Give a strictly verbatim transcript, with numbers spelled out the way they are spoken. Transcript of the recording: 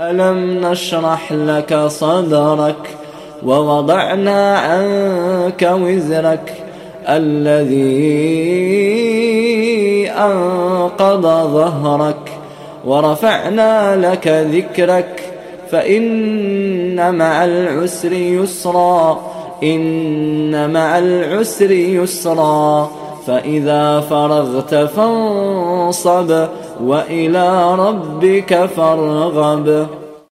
ألم نشرح لك صدرك ووضعنا عنك وزرك الذي أنقض ظهرك ورفعنا لك ذكرك فإن مع العسر يسرا إن مع العسر يسرا فإذا فرغت فانصب وإلى ربك فارغب.